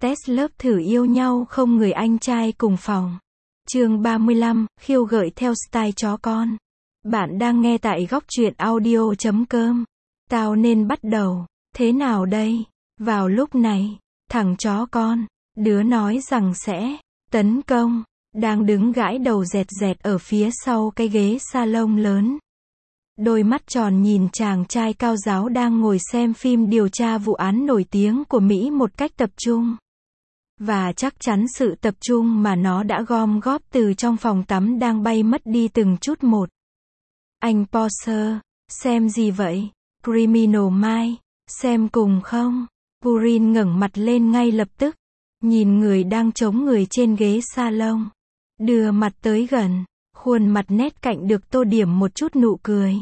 Test lớp thử yêu nhau không người anh trai cùng phòng. Chương 35, khiêu gợi theo style chó con. Bạn đang nghe tại góc truyện audio.com. Tao nên bắt đầu thế nào đây? Vào lúc này, thằng chó con, đứa nói rằng sẽ tấn công, đang đứng gãi đầu dẹt dẹt ở phía sau cái ghế salon lớn. Đôi mắt tròn nhìn chàng trai cao ráo đang ngồi xem phim điều tra vụ án nổi tiếng của Mỹ một cách tập trung. Và chắc chắn sự tập trung mà nó đã gom góp từ trong phòng tắm đang bay mất đi từng chút một. Anh Porsche, xem gì vậy? Criminal Minds, xem cùng không? Purin ngẩng mặt lên ngay lập tức, nhìn người đang chống người trên ghế salon. Đưa mặt tới gần, khuôn mặt nét cạnh được tô điểm một chút nụ cười.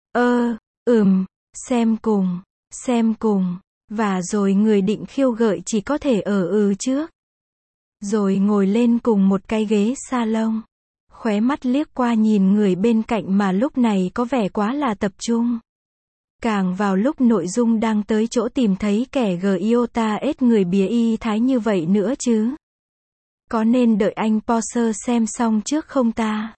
Xem cùng. Và rồi người định khiêu gợi chỉ có thể trước. Rồi ngồi lên cùng một cái ghế salon. Khóe mắt liếc qua nhìn người bên cạnh mà lúc này có vẻ quá là tập trung. Càng vào lúc nội dung đang tới chỗ tìm thấy kẻ Giota ết người bía y thái như vậy nữa chứ. Có nên đợi anh Porsche xem xong trước không ta?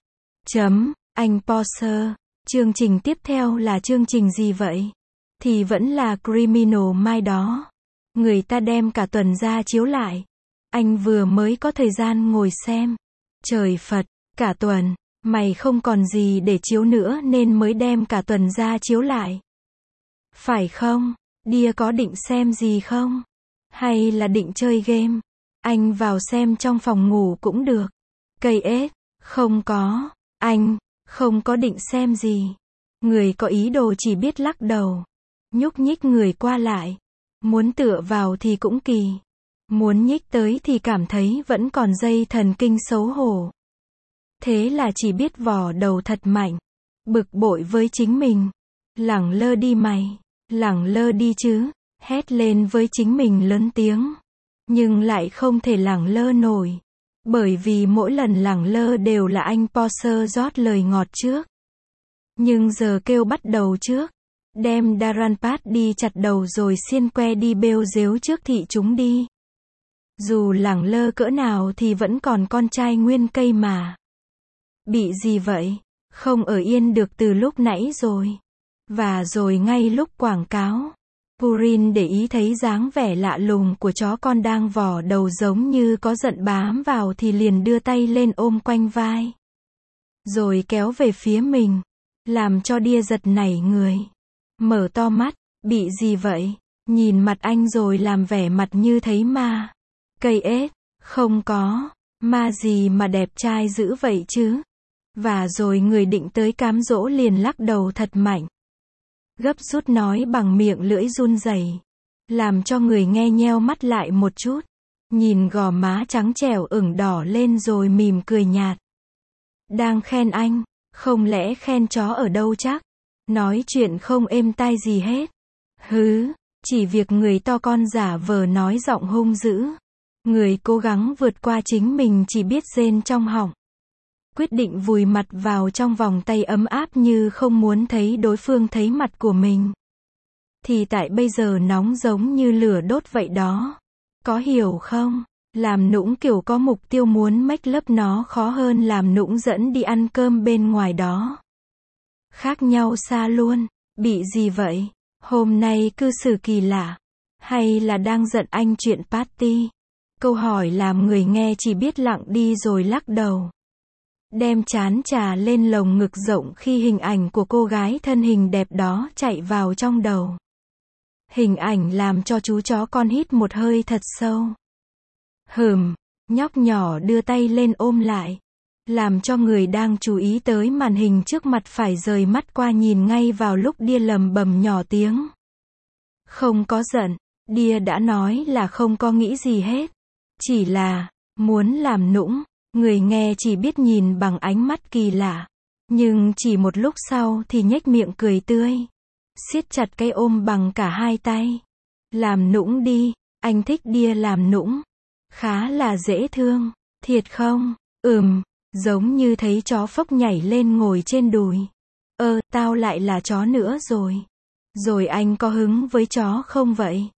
Anh Porsche, chương trình tiếp theo là chương trình gì vậy? Thì vẫn là Criminal Minds đó. Người ta đem cả tuần ra chiếu lại. Anh vừa mới có thời gian ngồi xem. Trời Phật, cả tuần, mày không còn gì để chiếu nữa nên mới đem cả tuần ra chiếu lại. Phải không? Đia có định xem gì không? Hay là định chơi game? Anh vào xem trong phòng ngủ cũng được. Cây ết, không có, anh, không có định xem gì. Người có ý đồ chỉ biết lắc đầu. Nhúc nhích người qua lại. Muốn tựa vào thì cũng kỳ. Muốn nhích tới thì cảm thấy vẫn còn dây thần kinh xấu hổ. Thế là chỉ biết vò đầu thật mạnh. Bực bội với chính mình. Lẳng lơ đi mày. Lẳng lơ đi chứ. Hét lên với chính mình lớn tiếng. Nhưng lại không thể lẳng lơ nổi. Bởi vì mỗi lần lẳng lơ đều là anh Porsche rót lời ngọt trước. Nhưng giờ kêu bắt đầu trước. Đem Daranpat đi chặt đầu rồi xiên que đi bêu dếu trước thị chúng đi. Dù lẳng lơ cỡ nào thì vẫn còn con trai nguyên cây mà. Bị gì vậy? Không ở yên được từ lúc nãy rồi. Và rồi ngay lúc quảng cáo, Purin để ý thấy dáng vẻ lạ lùng của chó con đang vò đầu giống như có giận bám vào thì liền đưa tay lên ôm quanh vai. Rồi kéo về phía mình. Làm cho Đia giật nảy người. Mở to mắt, bị gì vậy? Nhìn mặt anh rồi làm vẻ mặt như thấy ma. Cây ết, không có, ma gì mà đẹp trai dữ vậy chứ? Và rồi người định tới cám dỗ liền lắc đầu thật mạnh. Gấp rút nói bằng miệng lưỡi run rẩy, làm cho người nghe nheo mắt lại một chút. Nhìn gò má trắng trẻo ửng đỏ lên rồi mỉm cười nhạt. Đang khen anh, không lẽ khen chó ở đâu chắc? Nói chuyện không êm tai gì hết. Chỉ việc người to con giả vờ nói giọng hung dữ. Người cố gắng vượt qua chính mình chỉ biết rên trong họng. Quyết định vùi mặt vào trong vòng tay ấm áp như không muốn thấy đối phương thấy mặt của mình. Thì tại bây giờ nóng giống như lửa đốt vậy đó. Có hiểu không? Làm nũng kiểu có mục tiêu muốn make love nó khó hơn làm nũng dẫn đi ăn cơm bên ngoài đó. Khác nhau xa luôn. Bị gì vậy? Hôm nay cư xử kỳ lạ. Hay là đang giận anh chuyện party? Câu hỏi làm người nghe chỉ biết lặng đi rồi lắc đầu. Đem chán trà lên lồng ngực rộng khi hình ảnh của cô gái thân hình đẹp đó chạy vào trong đầu. Hình ảnh làm cho chú chó con hít một hơi thật sâu. Nhóc nhỏ đưa tay lên ôm lại. Làm cho người đang chú ý tới màn hình trước mặt phải rời mắt qua nhìn ngay vào lúc Đia lầm bầm nhỏ tiếng. Không có giận, Đia đã nói là không có nghĩ gì hết. Chỉ là, muốn làm nũng, người nghe chỉ biết nhìn bằng ánh mắt kỳ lạ. Nhưng chỉ một lúc sau thì nhếch miệng cười tươi. Siết chặt cái ôm bằng cả hai tay. Làm nũng đi, anh thích Đia làm nũng. Khá là dễ thương, thiệt không? Giống như thấy chó phốc nhảy lên ngồi trên đùi. Tao lại là chó nữa rồi. Rồi anh có hứng với chó không vậy?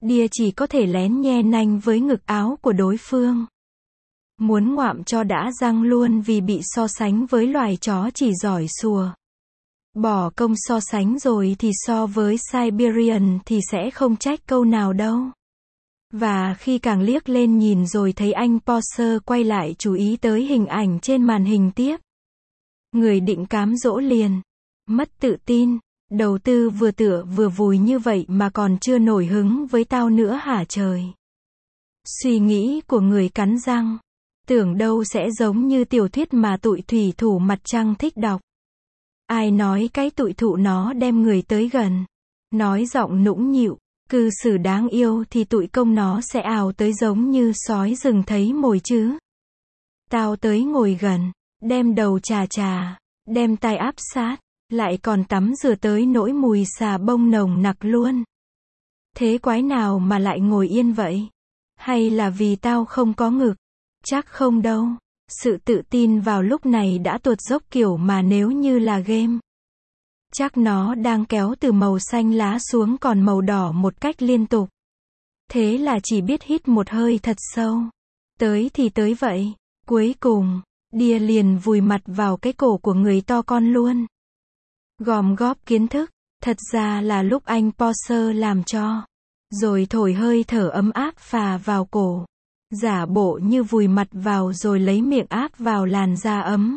Đia chỉ có thể lén nhe nanh với ngực áo của đối phương. Muốn ngoạm cho đã răng luôn vì bị so sánh với loài chó chỉ giỏi sủa. Bỏ công so sánh rồi thì so với Siberian thì sẽ không trách câu nào đâu. Và khi càng liếc lên nhìn rồi thấy anh Porsche quay lại chú ý tới hình ảnh trên màn hình tiếp. Người định cám dỗ liền. Mất tự tin. Đầu tư vừa tựa vừa vùi như vậy mà còn chưa nổi hứng với tao nữa hả trời. Suy nghĩ của người cắn răng. Tưởng đâu sẽ giống như tiểu thuyết mà tụi thủy thủ mặt trăng thích đọc. Ai nói cái tụi thụ nó đem người tới gần. Nói giọng nũng nhịu. Cư xử đáng yêu thì tụi công nó sẽ ào tới giống như sói rừng thấy mồi chứ. Tao tới ngồi gần. Đem đầu chà chà. Đem tai áp sát. Lại còn tắm rửa tới nỗi mùi xà bông nồng nặc luôn. Thế quái nào mà lại ngồi yên vậy? Hay là vì tao không có ngực? Chắc không đâu. Sự tự tin vào lúc này đã tuột dốc kiểu mà nếu như là game. Chắc nó đang kéo từ màu xanh lá xuống còn màu đỏ một cách liên tục. Thế là chỉ biết hít một hơi thật sâu. Tới thì tới vậy. Cuối cùng, Đia liền vùi mặt vào cái cổ của người to con luôn. Gom góp kiến thức, thật ra là lúc anh Porsche làm cho. Rồi thổi hơi thở ấm áp phà vào cổ. Giả bộ như vùi mặt vào rồi lấy miệng áp vào làn da ấm.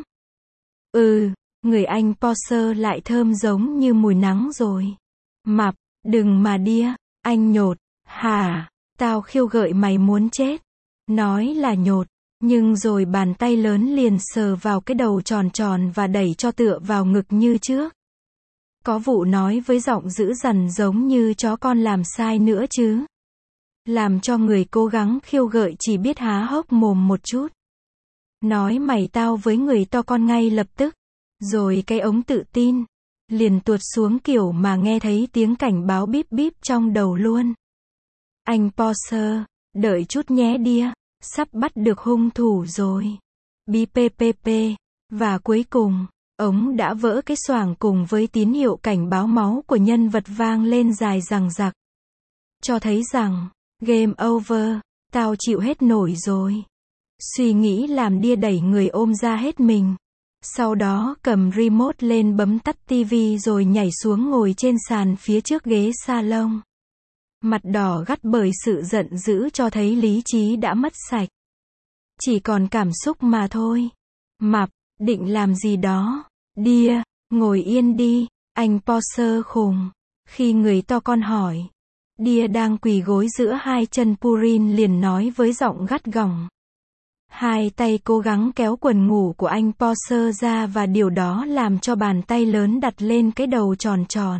Người anh Porsche lại thơm giống như mùi nắng rồi. Mập, đừng mà Đia, anh nhột, hả, tao khiêu gợi mày muốn chết. Nói là nhột, nhưng rồi bàn tay lớn liền sờ vào cái đầu tròn tròn và đẩy cho tựa vào ngực như trước. Có vụ nói với giọng dữ dằn giống như chó con làm sai nữa chứ. Làm cho người cố gắng khiêu gợi chỉ biết há hốc mồm một chút. Nói mày tao với người to con ngay lập tức. Rồi cái ống tự tin liền tuột xuống kiểu mà nghe thấy tiếng cảnh báo bíp bíp trong đầu luôn. Anh Porsche, đợi chút nhé Đia, sắp bắt được hung thủ rồi. BPPP. Và cuối cùng, ống đã vỡ cái xoàng cùng với tín hiệu cảnh báo máu của nhân vật vang lên dài dằng dặc. Cho thấy rằng, game over, tao chịu hết nổi rồi. Suy nghĩ làm Đia đẩy người ôm ra hết mình. Sau đó cầm remote lên bấm tắt tivi rồi nhảy xuống ngồi trên sàn phía trước ghế salon. Mặt đỏ gắt bởi sự giận dữ cho thấy lý trí đã mất sạch. Chỉ còn cảm xúc mà thôi. Mập, định làm gì đó. Đia, ngồi yên đi, anh Porsche khùng. Khi người to con hỏi. Đia đang quỳ gối giữa hai chân Purin liền nói với giọng gắt gỏng. Hai tay cố gắng kéo quần ngủ của anh Porsche ra và điều đó làm cho bàn tay lớn đặt lên cái đầu tròn tròn.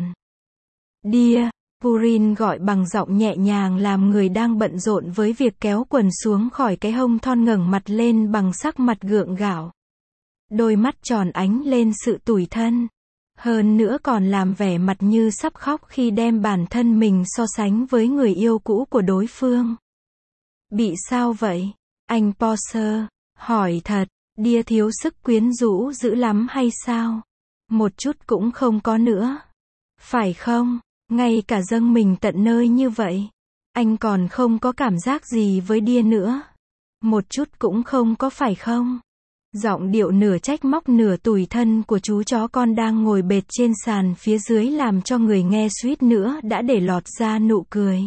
Đia, Purin gọi bằng giọng nhẹ nhàng làm người đang bận rộn với việc kéo quần xuống khỏi cái hông thon ngẩng mặt lên bằng sắc mặt gượng gạo. Đôi mắt tròn ánh lên sự tủi thân. Hơn nữa còn làm vẻ mặt như sắp khóc khi đem bản thân mình so sánh với người yêu cũ của đối phương. Bị sao vậy? Anh Porsche, hỏi thật, Đia thiếu sức quyến rũ dữ lắm hay sao? Một chút cũng không có nữa. Phải không? Ngay cả dâng mình tận nơi như vậy. Anh còn không có cảm giác gì với Đia nữa. Một chút cũng không có phải không? Giọng điệu nửa trách móc nửa tủi thân của chú chó con đang ngồi bệt trên sàn phía dưới làm cho người nghe suýt nữa đã để lọt ra nụ cười.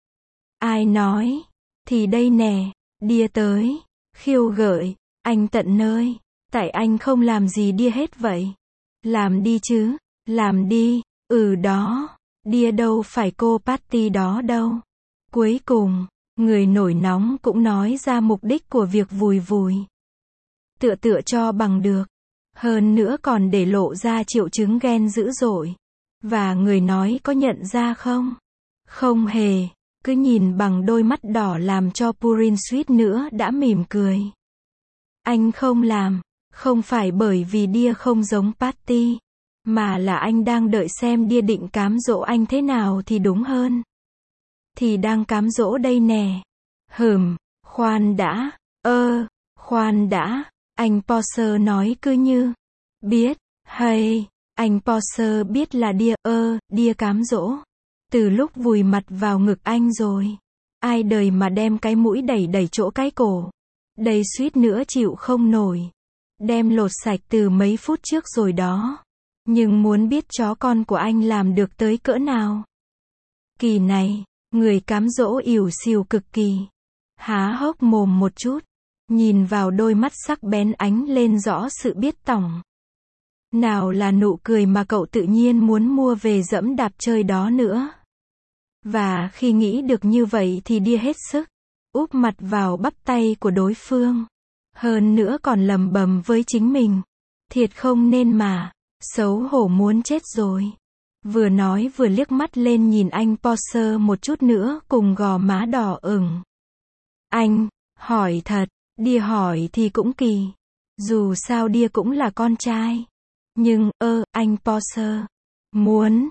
Ai nói? Thì đây nè. Đia tới, khiêu gợi, anh tận nơi, tại anh không làm gì Đia hết vậy. Làm đi chứ, làm đi, đó, Đia đâu phải cô Patty đó đâu. Cuối cùng, người nổi nóng cũng nói ra mục đích của việc vùi vùi. Tựa cho bằng được. Hơn nữa còn để lộ ra triệu chứng ghen dữ dội. Và người nói có nhận ra không? Không hề. Cứ nhìn bằng đôi mắt đỏ làm cho Purin suýt nữa đã mỉm cười. Anh không làm, không phải bởi vì Đia không giống Patty, mà là anh đang đợi xem Đia định cám dỗ anh thế nào thì đúng hơn. Thì đang cám dỗ đây nè. Khoan đã, khoan đã, anh Porsche nói cứ như, biết, hay, anh Porsche biết là Đia, Đia cám dỗ. Từ lúc vùi mặt vào ngực anh rồi. Ai đời mà đem cái mũi đẩy đẩy chỗ cái cổ. Đây suýt nữa chịu không nổi. Đem lột sạch từ mấy phút trước rồi đó. Nhưng muốn biết chó con của anh làm được tới cỡ nào. Kỳ này, người cám dỗ ỉu xìu cực kỳ. Há hốc mồm một chút. Nhìn vào đôi mắt sắc bén ánh lên rõ sự biết tỏng. Nào là nụ cười mà cậu tự nhiên muốn mua về dẫm đạp chơi đó nữa. Và khi nghĩ được như vậy thì Đia hết sức. Úp mặt vào bắp tay của đối phương. Hơn nữa còn lầm bầm với chính mình. Thiệt không nên mà. Xấu hổ muốn chết rồi. Vừa nói vừa liếc mắt lên nhìn anh Porsche một chút nữa cùng gò má đỏ ửng. Anh, hỏi thật, Đia hỏi thì cũng kỳ. Dù sao Đia cũng là con trai. Nhưng, anh Porsche. Muốn,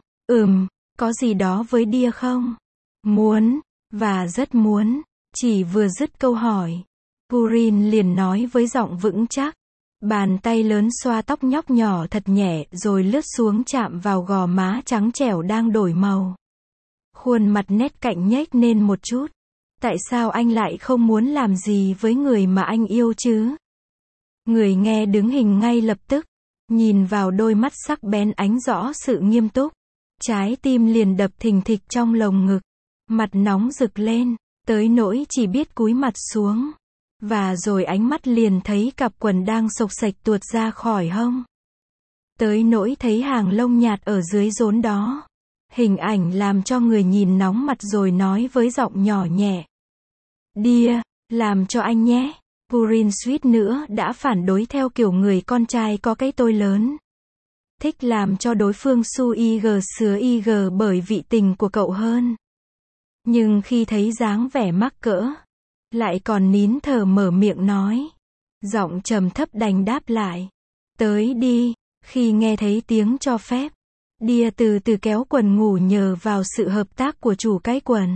có gì đó với Đia không? Muốn, và rất muốn. Chỉ vừa dứt câu hỏi. Purin liền nói với giọng vững chắc. Bàn tay lớn xoa tóc nhóc nhỏ thật nhẹ rồi lướt xuống chạm vào gò má trắng trẻo đang đổi màu. Khuôn mặt nét cạnh nhếch lên một chút. Tại sao anh lại không muốn làm gì với người mà anh yêu chứ? Người nghe đứng hình ngay lập tức. Nhìn vào đôi mắt sắc bén ánh rõ sự nghiêm túc. Trái tim liền đập thình thịch trong lồng ngực. Mặt nóng rực lên. Tới nỗi chỉ biết cúi mặt xuống. Và rồi ánh mắt liền thấy cặp quần đang xộc xệch tuột ra khỏi hông. Tới nỗi thấy hàng lông nhạt ở dưới rốn đó. Hình ảnh làm cho người nhìn nóng mặt rồi nói với giọng nhỏ nhẹ. Đia, làm cho anh nhé. Purin suýt nữa đã phản đối theo kiểu người con trai có cái tôi lớn. Thích làm cho đối phương su ig sứa ig bởi vị tình của cậu hơn. Nhưng khi thấy dáng vẻ mắc cỡ. Lại còn nín thở mở miệng nói. Giọng trầm thấp đành đáp lại. Tới đi. Khi nghe thấy tiếng cho phép. Đia từ từ kéo quần ngủ nhờ vào sự hợp tác của chủ cái quần.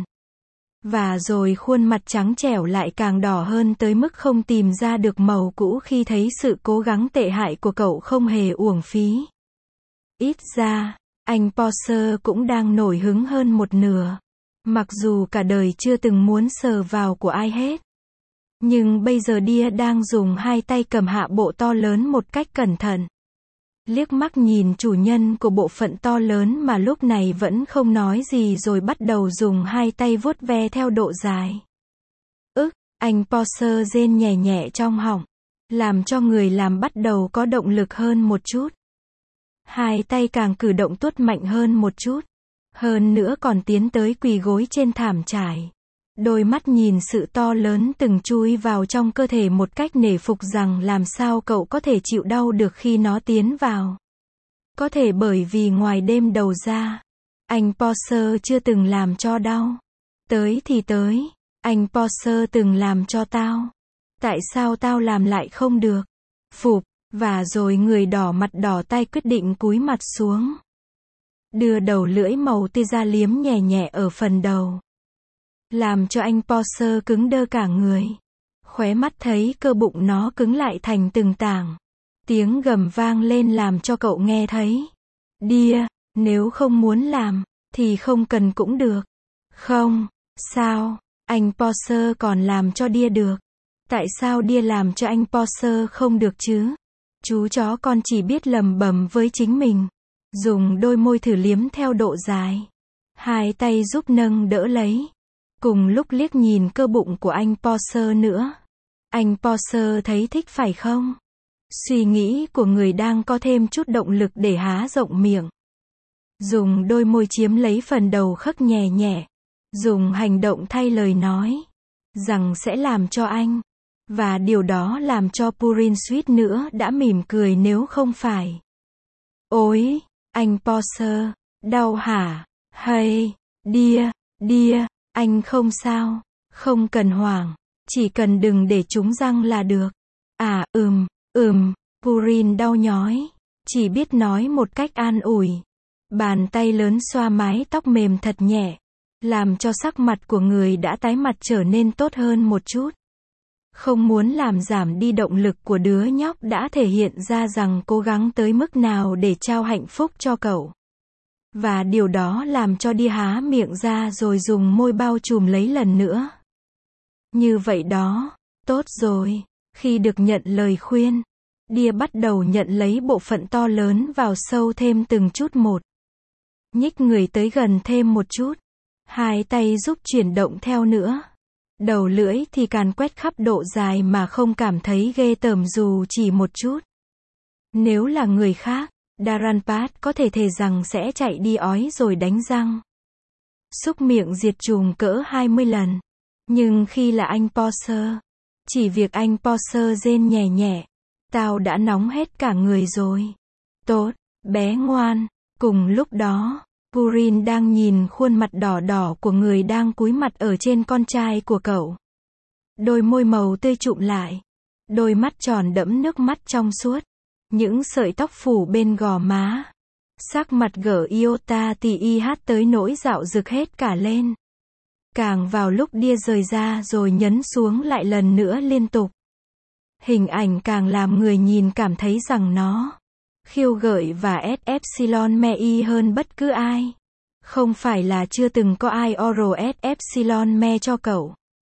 Và rồi khuôn mặt trắng trẻo lại càng đỏ hơn tới mức không tìm ra được màu cũ khi thấy sự cố gắng tệ hại của cậu không hề uổng phí. Ít ra, anh Porsche cũng đang nổi hứng hơn một nửa. Mặc dù cả đời chưa từng muốn sờ vào của ai hết. Nhưng bây giờ Đia đang dùng hai tay cầm hạ bộ to lớn một cách cẩn thận. Liếc mắt nhìn chủ nhân của bộ phận to lớn mà lúc này vẫn không nói gì rồi bắt đầu dùng hai tay vuốt ve theo độ dài. Anh Porsche rên nhẹ nhẹ trong họng. Làm cho người làm bắt đầu có động lực hơn một chút. Hai tay càng cử động tuốt mạnh hơn một chút. Hơn nữa còn tiến tới quỳ gối trên thảm trải. Đôi mắt nhìn sự to lớn từng chui vào trong cơ thể một cách nể phục rằng làm sao cậu có thể chịu đau được khi nó tiến vào. Có thể bởi vì ngoài đêm đầu ra, anh Porsche chưa từng làm cho đau. Tới thì tới, anh Porsche từng làm cho tao. Tại sao tao làm lại không được? Phụp, và rồi người đỏ mặt đỏ tay quyết định cúi mặt xuống. Đưa đầu lưỡi màu tê ra liếm nhẹ nhẹ ở phần đầu. Làm cho anh Porsche cứng đơ cả người. Khóe mắt thấy cơ bụng nó cứng lại thành từng tảng. Tiếng gầm vang lên làm cho cậu nghe thấy. Đia, nếu không muốn làm, thì không cần cũng được. Không, sao, anh Porsche còn làm cho Đia được. Tại sao Đia làm cho anh Porsche không được chứ? Chú chó con chỉ biết lầm bầm với chính mình. Dùng đôi môi thử liếm theo độ dài. Hai tay giúp nâng đỡ lấy. Cùng lúc liếc nhìn cơ bụng của anh Porsche nữa. Anh Porsche thấy thích phải không? Suy nghĩ của người đang có thêm chút động lực để há rộng miệng. Dùng đôi môi chiếm lấy phần đầu khấc nhẹ nhẹ. Dùng hành động thay lời nói. Rằng sẽ làm cho anh. Và điều đó làm cho Purin suýt nữa đã mỉm cười nếu không phải. Ôi, anh Porsche, đau hả? Hay, Đia, anh không sao, không cần hoảng, chỉ cần đừng để chúng răng là được. À, Purin đau nhói, chỉ biết nói một cách an ủi. Bàn tay lớn xoa mái tóc mềm thật nhẹ, làm cho sắc mặt của người đã tái mặt trở nên tốt hơn một chút. Không muốn làm giảm đi động lực của đứa nhóc đã thể hiện ra rằng cố gắng tới mức nào để trao hạnh phúc cho cậu. Và điều đó làm cho Đia há miệng ra rồi dùng môi bao trùm lấy lần nữa. Như vậy đó, tốt rồi. Khi được nhận lời khuyên, Đia bắt đầu nhận lấy bộ phận to lớn vào sâu thêm từng chút một. Nhích người tới gần thêm một chút. Hai tay giúp chuyển động theo nữa. Đầu lưỡi thì càn quét khắp độ dài mà không cảm thấy ghê tởm dù chỉ một chút. Nếu là người khác, Dharanpat có thể thề rằng sẽ chạy đi ói rồi đánh răng. Xúc miệng diệt trùng cỡ 20 lần. Nhưng khi là anh Porser, chỉ việc anh Porser rên nhẹ nhẹ, tao đã nóng hết cả người rồi. Tốt, bé ngoan. Cùng lúc đó, Purin đang nhìn khuôn mặt đỏ đỏ của người đang cúi mặt ở trên con trai của cậu. Đôi môi màu tươi trụm lại. Đôi mắt tròn đẫm nước mắt trong suốt. Những sợi tóc phủ bên gò má. Sắc mặt gở iota tì y hát tới nỗi dạo rực hết cả lên. Càng vào lúc Đia rời ra rồi nhấn xuống lại lần nữa liên tục. Hình ảnh càng làm người nhìn cảm thấy rằng nó khiêu gợi và S epsilon me y hơn bất cứ ai. Không phải là chưa từng có ai oral S epsilon me cho cậu.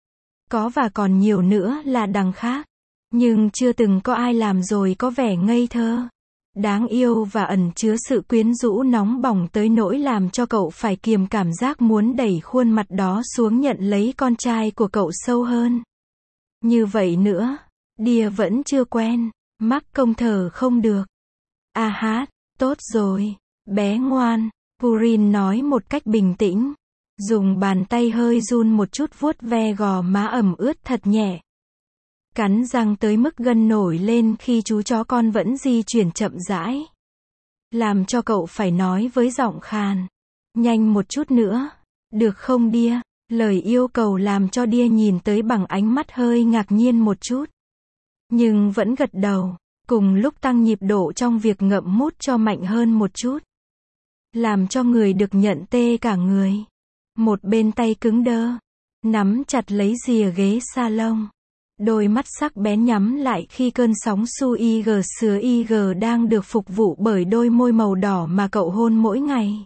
Có và còn nhiều nữa là đằng khác. Nhưng chưa từng có ai làm rồi có vẻ ngây thơ, đáng yêu và ẩn chứa sự quyến rũ nóng bỏng tới nỗi làm cho cậu phải kiềm cảm giác muốn đẩy khuôn mặt đó xuống nhận lấy con trai của cậu sâu hơn. Như vậy nữa, Đia vẫn chưa quen, mắc công thở không được. A hát, tốt rồi, bé ngoan, Purin nói một cách bình tĩnh, dùng bàn tay hơi run một chút vuốt ve gò má ẩm ướt thật nhẹ. Cắn răng tới mức gân nổi lên khi chú chó con vẫn di chuyển chậm rãi. Làm cho cậu phải nói với giọng khàn. Nhanh một chút nữa. Được không Đia? Lời yêu cầu làm cho Đia nhìn tới bằng ánh mắt hơi ngạc nhiên một chút. Nhưng vẫn gật đầu. Cùng lúc tăng nhịp độ trong việc ngậm mút cho mạnh hơn một chút. Làm cho người được nhận tê cả người. Một bên tay cứng đơ. Nắm chặt lấy rìa ghế salon. Đôi mắt sắc bén nhắm lại khi cơn sóng su IG sứa IG đang được phục vụ bởi đôi môi màu đỏ mà cậu hôn mỗi ngày.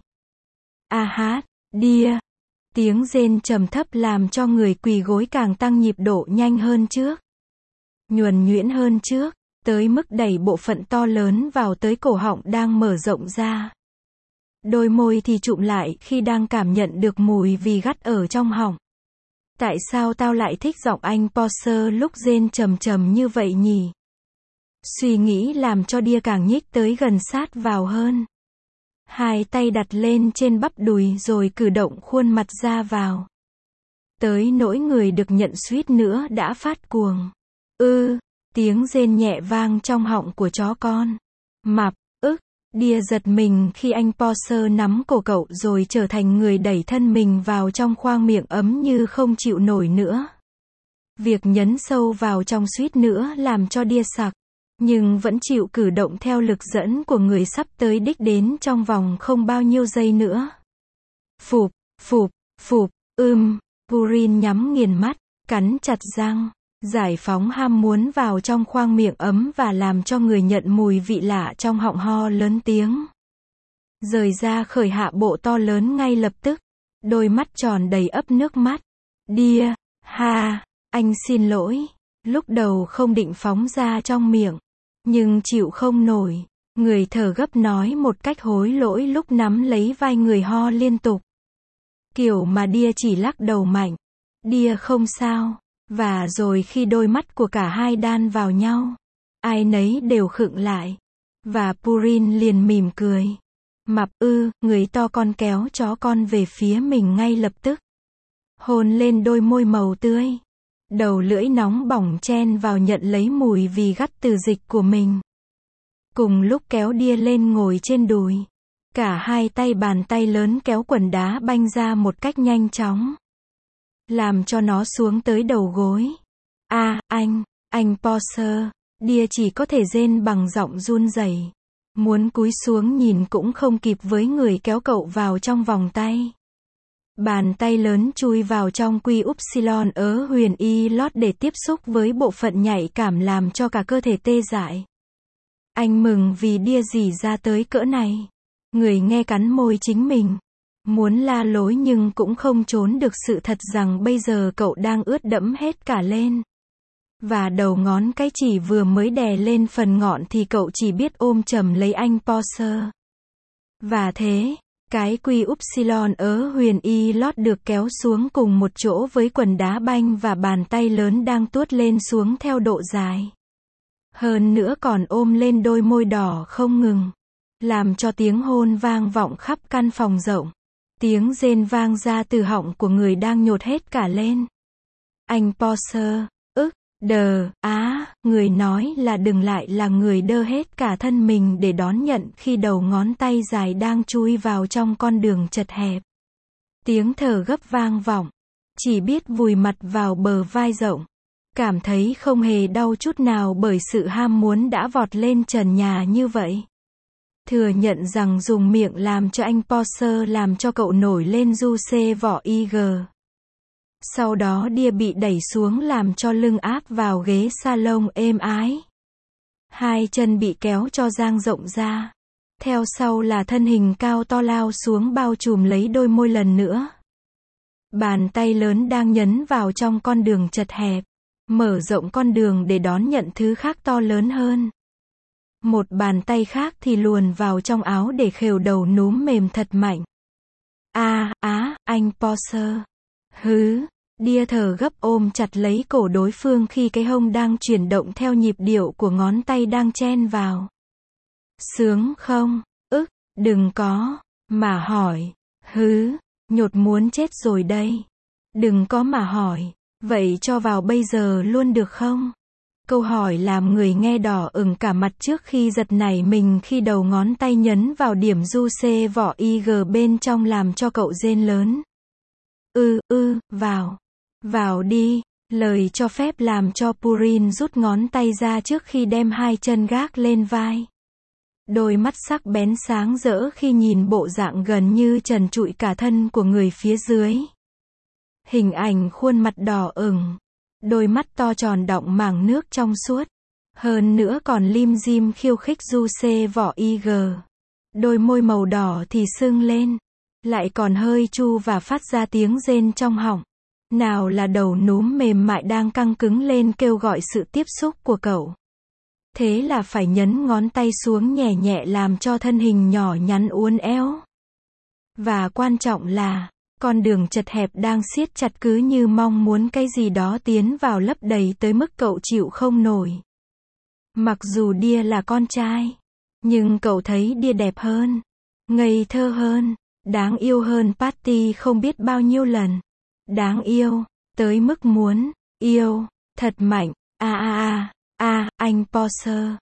A hát, Đia. Tiếng rên trầm thấp làm cho người quỳ gối càng tăng nhịp độ nhanh hơn trước. Nhuần nhuyễn hơn trước, tới mức đẩy bộ phận to lớn vào tới cổ họng đang mở rộng ra. Đôi môi thì trụm lại khi đang cảm nhận được mùi vì gắt ở trong họng. Tại sao tao lại thích giọng anh Porser lúc rên trầm trầm như vậy nhỉ? Suy nghĩ làm cho Đia càng nhích tới gần sát vào hơn. Hai tay đặt lên trên bắp đùi rồi cử động khuôn mặt ra vào. Tới nỗi người được nhận suýt nữa đã phát cuồng. Tiếng rên nhẹ vang trong họng của chó con. Mập, Đia giật mình khi anh Porser nắm cổ cậu rồi trở thành người đẩy thân mình vào trong khoang miệng ấm như không chịu nổi nữa. Việc nhấn sâu vào trong suýt nữa làm cho Đia sặc, nhưng vẫn chịu cử động theo lực dẫn của người sắp tới đích đến trong vòng không bao nhiêu giây nữa. Phụp, phụp, phụp, Purin nhắm nghiền mắt, cắn chặt răng. Giải phóng ham muốn vào trong khoang miệng ấm và làm cho người nhận mùi vị lạ trong họng ho lớn tiếng. Rời ra khởi hạ bộ to lớn ngay lập tức. Đôi mắt tròn đầy ấp nước mắt. Đia, anh xin lỗi. Lúc đầu không định phóng ra trong miệng. Nhưng chịu không nổi. Người thở gấp nói một cách hối lỗi lúc nắm lấy vai người ho liên tục. Kiểu mà Đia chỉ lắc đầu mạnh. Đia không sao. Và rồi khi đôi mắt của cả hai đan vào nhau, ai nấy đều khựng lại. Và Purin liền mỉm cười. Mập người to con kéo chó con về phía mình ngay lập tức. Hôn lên đôi môi màu tươi. Đầu lưỡi nóng bỏng chen vào nhận lấy mùi vì gắt từ dịch của mình. Cùng lúc kéo Đia lên ngồi trên đùi. Cả hai tay bàn tay lớn kéo quần đá banh ra một cách nhanh chóng. Làm cho nó xuống tới đầu gối. Anh Porser. Đia chỉ có thể rên bằng giọng run rẩy. Muốn cúi xuống nhìn cũng không kịp với người kéo cậu vào trong vòng tay. Bàn tay lớn chui vào trong quy upsilon huyền y lót để tiếp xúc với bộ phận nhạy cảm làm cho cả cơ thể tê dại. Anh mừng vì Đia rỉ ra tới cỡ này. Người nghe cắn môi chính mình. Muốn la lối nhưng cũng không trốn được sự thật rằng bây giờ cậu đang ướt đẫm hết cả lên. Và đầu ngón cái chỉ vừa mới đè lên phần ngọn thì cậu chỉ biết ôm chầm lấy anh Porsche. Và thế, cái quy upsilon ớ huyền y lót được kéo xuống cùng một chỗ với quần đá banh và bàn tay lớn đang tuốt lên xuống theo độ dài. Hơn nữa còn ôm lên đôi môi đỏ không ngừng, làm cho tiếng hôn vang vọng khắp căn phòng rộng. Tiếng rên vang ra từ họng của người đang nhột hết cả lên. Anh Porsche, người nói là đừng lại là người đơ hết cả thân mình để đón nhận khi đầu ngón tay dài đang chui vào trong con đường chật hẹp. Tiếng thở gấp vang vọng, chỉ biết vùi mặt vào bờ vai rộng. Cảm thấy không hề đau chút nào bởi sự ham muốn đã vọt lên trần nhà như vậy. Thừa nhận rằng dùng miệng làm cho anh Porsche làm cho cậu nổi lên du xê vỏ IG. Sau đó Đia bị đẩy xuống làm cho lưng áp vào ghế salon êm ái. Hai chân bị kéo cho dang rộng ra. Theo sau là thân hình cao to lao xuống bao trùm lấy đôi môi lần nữa. Bàn tay lớn đang nhấn vào trong con đường chật hẹp, mở rộng con đường để đón nhận thứ khác to lớn hơn. Một bàn tay khác thì luồn vào trong áo để khều đầu núm mềm thật mạnh. Anh Porsche. Đia thở gấp ôm chặt lấy cổ đối phương khi cái hông đang chuyển động theo nhịp điệu của ngón tay đang chen vào. Sướng không? Đừng có, mà hỏi. Nhột muốn chết rồi đây. Đừng có mà hỏi. Vậy cho vào bây giờ luôn được không? Câu hỏi làm người nghe đỏ ửng cả mặt trước khi giật nảy mình khi đầu ngón tay nhấn vào điểm du xê vỏ IG bên trong làm cho cậu rên lớn. Vào đi, lời cho phép làm cho Purin rút ngón tay ra trước khi đem hai chân gác lên vai. Đôi mắt sắc bén sáng rỡ khi nhìn bộ dạng gần như trần trụi cả thân của người phía dưới. Hình ảnh khuôn mặt đỏ ửng, đôi mắt to tròn đọng màng nước trong suốt. Hơn nữa còn lim dim khiêu khích du xê vỏ IG. Đôi môi màu đỏ thì sưng lên, lại còn hơi chu và phát ra tiếng rên trong họng. Nào là đầu núm mềm mại đang căng cứng lên kêu gọi sự tiếp xúc của cậu. Thế là phải nhấn ngón tay xuống nhẹ nhẹ làm cho thân hình nhỏ nhắn uốn éo. Và quan trọng là, con đường chật hẹp đang siết chặt cứ như mong muốn cái gì đó tiến vào lấp đầy tới mức cậu chịu không nổi. Mặc dù Đia là con trai, nhưng cậu thấy Đia đẹp hơn, ngây thơ hơn, đáng yêu hơn Patty không biết bao nhiêu lần. Đáng yêu, tới mức muốn, yêu, thật mạnh, anh Porsche,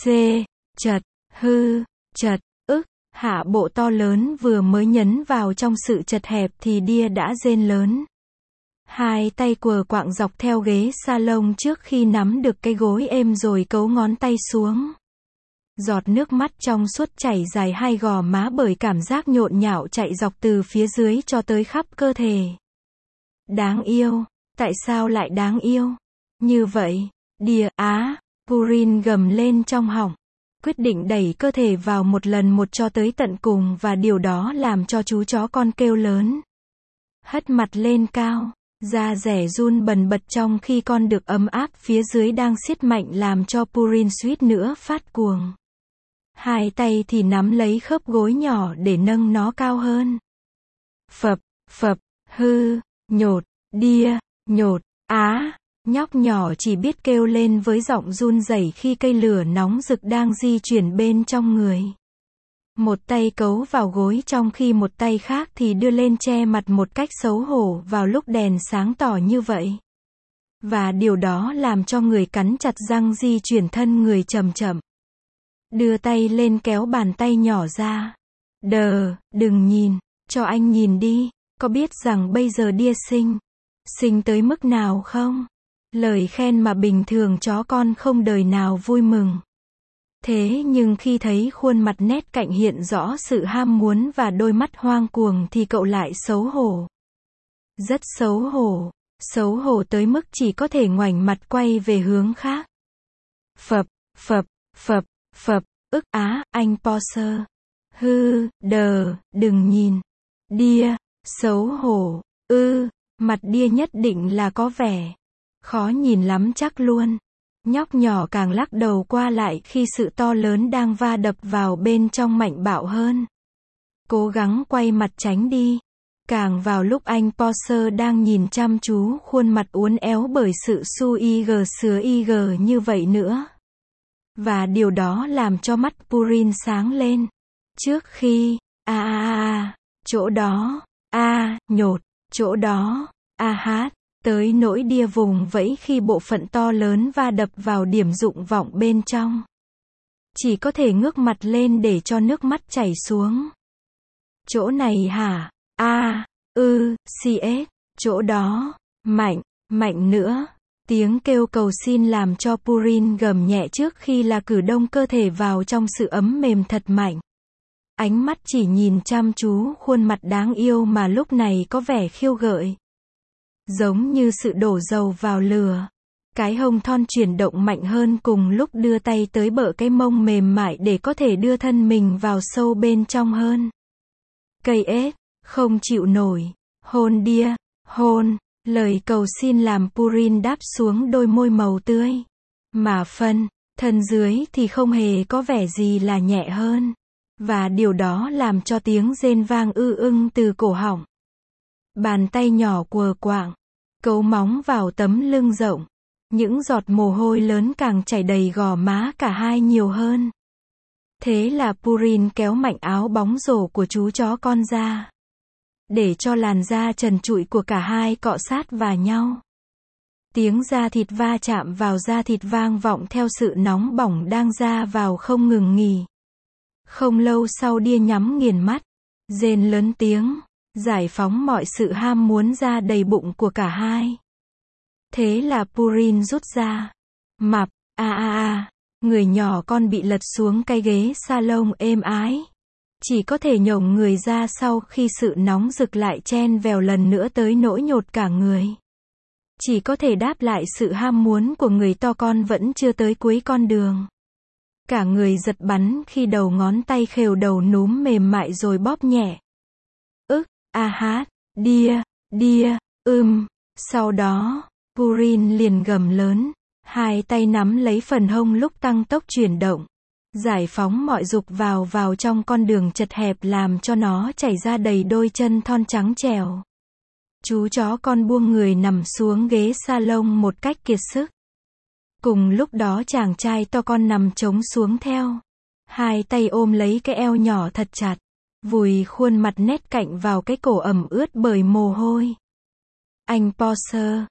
chật, hạ bộ to lớn vừa mới nhấn vào trong sự chật hẹp thì Đia đã rên lớn. Hai tay quờ quạng dọc theo ghế salon trước khi nắm được cái gối êm rồi cấu ngón tay xuống. Giọt nước mắt trong suốt chảy dài hai gò má bởi cảm giác nhộn nhạo chạy dọc từ phía dưới cho tới khắp cơ thể. Đáng yêu, tại sao lại đáng yêu? Như vậy, Đia, Purin gầm lên trong họng. Quyết định đẩy cơ thể vào một lần một cho tới tận cùng và điều đó làm cho chú chó con kêu lớn. Hất mặt lên cao, da rẻ run bần bật trong khi con đực ấm áp phía dưới đang siết mạnh làm cho Purin suýt nữa phát cuồng. Hai tay thì nắm lấy khớp gối nhỏ để nâng nó cao hơn. Nhột, Đia, nhột, nhóc nhỏ chỉ biết kêu lên với giọng run rẩy khi cây lửa nóng rực đang di chuyển bên trong người. Một tay cấu vào gối trong khi một tay khác thì đưa lên che mặt một cách xấu hổ vào lúc đèn sáng tỏ như vậy. Và điều đó làm cho người cắn chặt răng di chuyển thân người chậm chậm. Đưa tay lên kéo bàn tay nhỏ ra. Đừng nhìn, cho anh nhìn đi, có biết rằng bây giờ Đia xinh tới mức nào không? Lời khen mà bình thường chó con không đời nào vui mừng. Thế nhưng khi thấy khuôn mặt nét cạnh hiện rõ sự ham muốn và đôi mắt hoang cuồng thì cậu lại xấu hổ. Rất xấu hổ tới mức chỉ có thể ngoảnh mặt quay về hướng khác. Anh Porsche, Đừng nhìn. Đia, xấu hổ, mặt đia nhất định là có vẻ khó nhìn lắm chắc luôn. Nhóc nhỏ càng lắc đầu qua lại khi sự to lớn đang va đập vào bên trong mạnh bạo hơn. Cố gắng quay mặt tránh đi. Càng vào lúc anh Porsche đang nhìn chăm chú khuôn mặt uốn éo bởi sự su ig sứa ig như vậy nữa. Và điều đó làm cho mắt Purin sáng lên. Trước khi, chỗ đó, nhột, chỗ đó, hát, tới nỗi đia vùng vẫy khi bộ phận to lớn va đập vào điểm dụng vọng bên trong. Chỉ có thể ngước mặt lên để cho nước mắt chảy xuống. Chỗ này hả? Chỗ đó, mạnh nữa. Tiếng kêu cầu xin làm cho Purin gầm nhẹ trước khi là cử động cơ thể vào trong sự ấm mềm thật mạnh. Ánh mắt chỉ nhìn chăm chú khuôn mặt đáng yêu mà lúc này có vẻ khiêu gợi. Giống như sự đổ dầu vào lửa. Cái hông thon chuyển động mạnh hơn cùng lúc đưa tay tới bợ cái mông mềm mại để có thể đưa thân mình vào sâu bên trong hơn. Cây ếch, không chịu nổi. Hôn đia, hôn. Lời cầu xin làm Purin đáp xuống đôi môi màu tươi. Mà thân dưới thì không hề có vẻ gì là nhẹ hơn. Và điều đó làm cho tiếng rên vang ưng từ cổ họng. Bàn tay nhỏ quờ quạng, cấu móng vào tấm lưng rộng. Những giọt mồ hôi lớn càng chảy đầy gò má cả hai nhiều hơn. Thế là Purin kéo mạnh áo bóng rổ của chú chó con ra. Để cho làn da trần trụi của cả hai cọ sát vào nhau. Tiếng da thịt va chạm vào da thịt vang vọng theo sự nóng bỏng đang ra vào không ngừng nghỉ. Không lâu sau đia nhắm nghiền mắt, rên lớn tiếng, giải phóng mọi sự ham muốn ra đầy bụng của cả hai. Thế là Purin rút ra. Mập, người nhỏ con bị lật xuống cái ghế salon êm ái. Chỉ có thể nhổm người ra sau khi sự nóng rực lại chen vèo lần nữa tới nỗi nhột cả người. Chỉ có thể đáp lại sự ham muốn của người to con vẫn chưa tới cuối con đường. Cả người giật bắn khi đầu ngón tay khều đầu núm mềm mại rồi bóp nhẹ. Đia, Sau đó, Purin liền gầm lớn, hai tay nắm lấy phần hông lúc tăng tốc chuyển động. Giải phóng mọi dục vào trong con đường chật hẹp làm cho nó chảy ra đầy đôi chân thon trắng trẻo. Chú chó con buông người nằm xuống ghế salon một cách kiệt sức. Cùng lúc đó chàng trai to con nằm chống xuống theo. Hai tay ôm lấy cái eo nhỏ thật chặt. Vùi khuôn mặt nét cạnh vào cái cổ ẩm ướt bởi mồ hôi. Anh Porsche,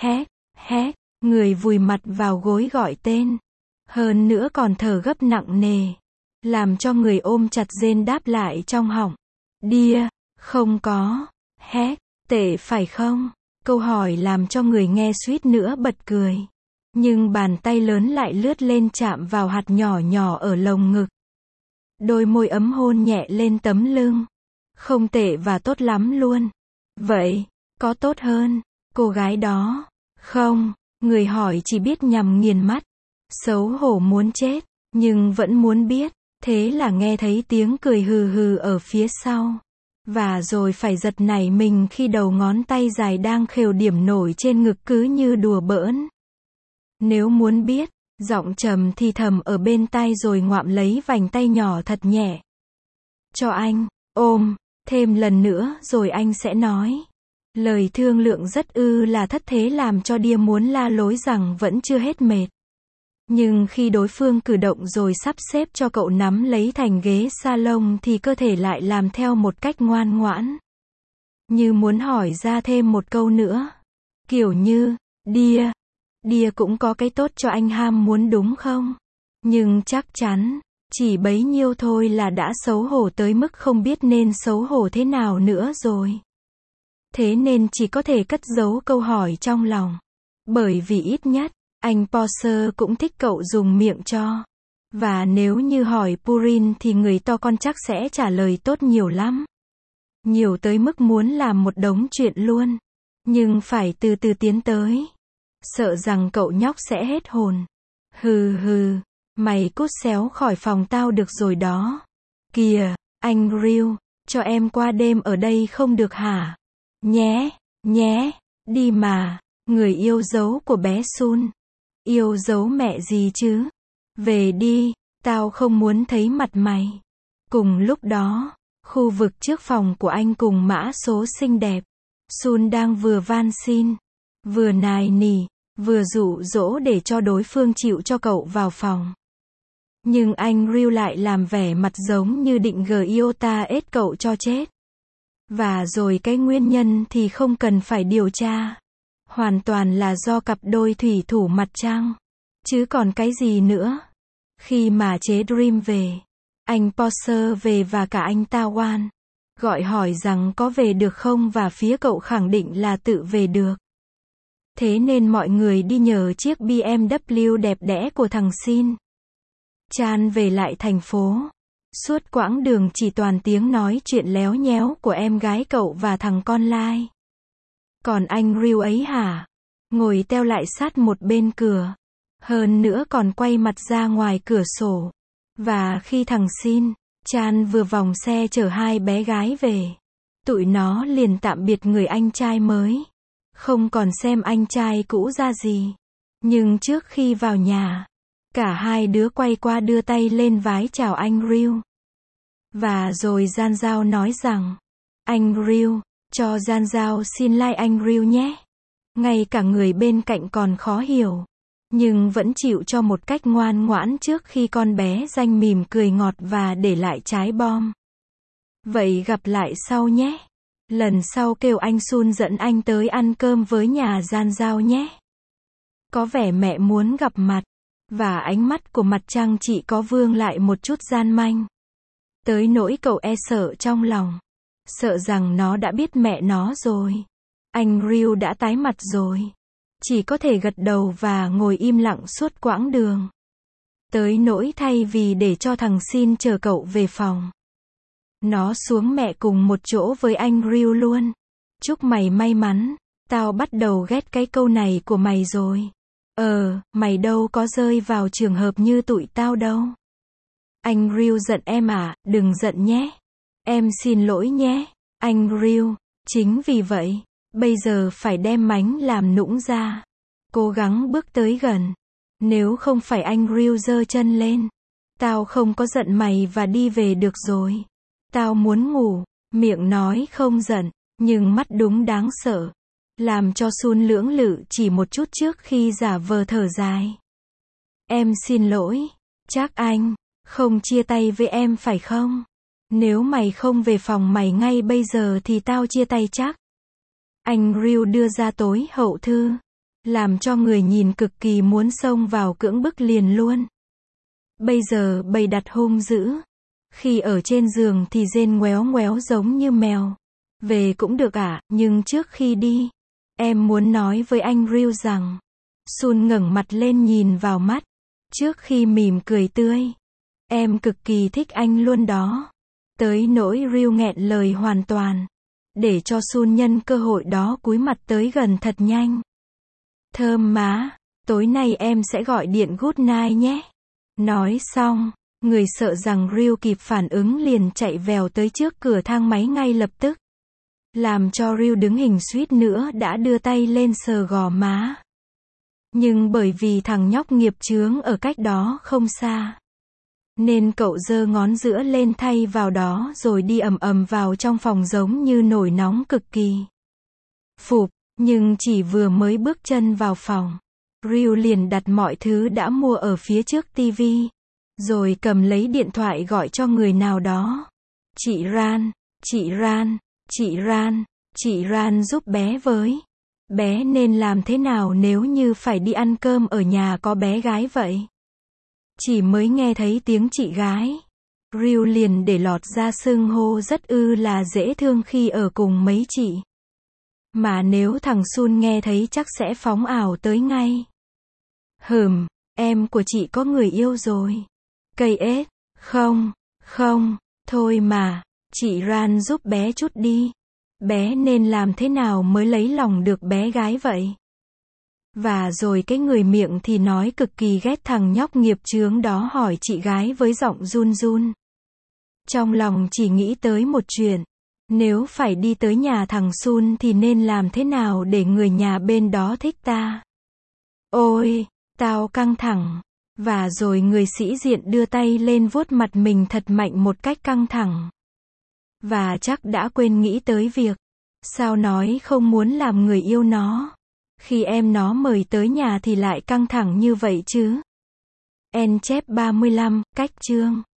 hét, người vùi mặt vào gối gọi tên. Hơn nữa còn thở gấp nặng nề. Làm cho người ôm chặt rên đáp lại trong họng. Đia, không có. Hét, tệ phải không? Câu hỏi làm cho người nghe suýt nữa bật cười. Nhưng bàn tay lớn lại lướt lên chạm vào hạt nhỏ nhỏ ở lồng ngực. Đôi môi ấm hôn nhẹ lên tấm lưng. Không tệ và tốt lắm luôn. Vậy, có tốt hơn? Cô gái đó. Không, người hỏi chỉ biết nhằm nghiền mắt. Xấu hổ muốn chết, nhưng vẫn muốn biết. Thế là nghe thấy tiếng cười hừ ở phía sau. Và rồi phải giật nảy mình khi đầu ngón tay dài đang khều điểm nổi trên ngực cứ như đùa bỡn. Nếu muốn biết, giọng trầm thì thầm ở bên tai rồi ngoạm lấy vành tay nhỏ thật nhẹ. Cho anh, ôm, thêm lần nữa rồi anh sẽ nói. Lời thương lượng rất là thất thế làm cho đia muốn la lối rằng vẫn chưa hết mệt. Nhưng khi đối phương cử động rồi sắp xếp cho cậu nắm lấy thành ghế salon thì cơ thể lại làm theo một cách ngoan ngoãn. Như muốn hỏi ra thêm một câu nữa. Kiểu như, Đia cũng có cái tốt cho anh ham muốn đúng không? Nhưng chắc chắn, chỉ bấy nhiêu thôi là đã xấu hổ tới mức không biết nên xấu hổ thế nào nữa rồi. Thế nên chỉ có thể cất giấu câu hỏi trong lòng. Bởi vì ít nhất, anh Porsche cũng thích cậu dùng miệng cho. Và nếu như hỏi Purin thì người to con chắc sẽ trả lời tốt nhiều lắm. Nhiều tới mức muốn làm một đống chuyện luôn. Nhưng phải từ từ tiến tới. Sợ rằng cậu nhóc sẽ hết hồn. Hừ, mày cút xéo khỏi phòng tao được rồi đó. Kìa, Anh Ryu, cho em qua đêm ở đây không được hả? Nhé, nhé, đi mà, người yêu dấu của bé Sun. Yêu dấu mẹ gì chứ? Về đi, tao không muốn thấy mặt mày. Cùng lúc đó, khu vực trước phòng của anh cùng mã số xinh đẹp. Sun đang vừa van xin, vừa nài nỉ, vừa dụ dỗ để cho đối phương chịu cho cậu vào phòng. Nhưng anh Ryu lại làm vẻ mặt giống như định Giota ết cậu cho chết. Và rồi cái nguyên nhân thì không cần phải điều tra. Hoàn toàn là do cặp đôi thủy thủ mặt trăng. Chứ còn cái gì nữa. Khi mà chế Dream về, anh Porsche về và cả anh Tawan gọi hỏi rằng có về được không và phía cậu khẳng định là tự về được. Thế nên mọi người đi nhờ chiếc BMW đẹp đẽ của thằng Shin Chan về lại thành phố. Suốt quãng đường chỉ toàn tiếng nói chuyện léo nhéo của em gái cậu và thằng con lai. Còn anh Ryu ấy hả? Ngồi teo lại sát một bên cửa. Hơn nữa còn quay mặt ra ngoài cửa sổ. Và khi thằng Shin Chan vừa vòng xe chở hai bé gái về, tụi nó liền tạm biệt người anh trai mới. Không còn xem anh trai cũ ra gì. Nhưng trước khi vào nhà, cả hai đứa quay qua đưa tay lên vái chào anh Ryu. Và rồi Gian Giao nói rằng, anh Ryu, cho Gian Giao xin like anh Ryu nhé. Ngay cả người bên cạnh còn khó hiểu. Nhưng vẫn chịu cho một cách ngoan ngoãn trước khi con bé danh mỉm cười ngọt và để lại trái bom. Vậy gặp lại sau nhé. Lần sau kêu anh Sun dẫn anh tới ăn cơm với nhà Gian Giao nhé. Có vẻ mẹ muốn gặp mặt. Và ánh mắt của mặt trăng chị có vương lại một chút gian manh. Tới nỗi cậu e sợ trong lòng. Sợ rằng nó đã biết mẹ nó rồi. Anh Ryu đã tái mặt rồi. Chỉ có thể gật đầu và ngồi im lặng suốt quãng đường. Tới nỗi thay vì để cho thằng Shin chờ cậu về phòng, nó xuống mẹ cùng một chỗ với anh Ryu luôn. Chúc mày may mắn. Tao bắt đầu ghét cái câu này của mày rồi. Mày đâu có rơi vào trường hợp như tụi tao đâu. Anh Ryu giận em à, đừng giận nhé. Em xin lỗi nhé, anh Ryu. Chính vì vậy, bây giờ phải đem mánh làm nũng ra. Cố gắng bước tới gần. Nếu không phải anh Ryu giơ chân lên, tao không có giận mày và đi về được rồi. Tao muốn ngủ. Miệng nói không giận, nhưng mắt đúng đáng sợ. Làm cho Sun lưỡng lự chỉ một chút trước khi giả vờ thở dài. Em xin lỗi. Chắc anh không chia tay với em phải không? Nếu mày không về phòng mày ngay bây giờ thì tao chia tay chắc. Anh Ryu đưa ra tối hậu thư. Làm cho người nhìn cực kỳ muốn xông vào cưỡng bức liền luôn. Bây giờ bày đặt hung dữ. Khi ở trên giường thì rên ngoéo ngoéo giống như mèo. Về cũng được nhưng trước khi đi, em muốn nói với anh Ryu rằng, Sun ngẩng mặt lên nhìn vào mắt, trước khi mỉm cười tươi. Em cực kỳ thích anh luôn đó. Tới nỗi Ryu nghẹn lời hoàn toàn. Để cho Sun nhân cơ hội đó cúi mặt tới gần thật nhanh. Thơm má, tối nay em sẽ gọi điện good night nhé. Nói xong, người sợ rằng Ryu kịp phản ứng liền chạy vèo tới trước cửa thang máy ngay lập tức. Làm cho Ryu đứng hình suýt nữa đã đưa tay lên sờ gò má. Nhưng bởi vì thằng nhóc nghiệp chướng ở cách đó không xa, nên cậu giơ ngón giữa lên thay vào đó rồi đi ầm ầm vào trong phòng giống như nổi nóng cực kỳ. Phụp, nhưng chỉ vừa mới bước chân vào phòng, Ryu liền đặt mọi thứ đã mua ở phía trước tivi, rồi cầm lấy điện thoại gọi cho người nào đó. Chị Ran, chị Ran, chị Ran, chị Ran giúp bé với. Bé nên làm thế nào nếu như phải đi ăn cơm ở nhà có bé gái vậy? Chỉ mới nghe thấy tiếng chị gái, Ryu liền để lọt ra xưng hô rất là dễ thương khi ở cùng mấy chị. Mà nếu thằng Sun nghe thấy chắc sẽ phóng ảo tới ngay. Em của chị có người yêu rồi. Cây ết, không, thôi mà, chị Ran giúp bé chút đi. Bé nên làm thế nào mới lấy lòng được bé gái vậy? Và rồi cái người miệng thì nói cực kỳ ghét thằng nhóc nghiệp chướng đó hỏi chị gái với giọng run run. Trong lòng chỉ nghĩ tới một chuyện. Nếu phải đi tới nhà thằng Sun thì nên làm thế nào để người nhà bên đó thích ta? Ôi, tao căng thẳng. Và rồi người sĩ diện đưa tay lên vuốt mặt mình thật mạnh một cách căng thẳng. Và chắc đã quên nghĩ tới việc, sao nói không muốn làm người yêu nó. Khi em nó mời tới nhà thì lại căng thẳng như vậy chứ. En chép 35, cách chương.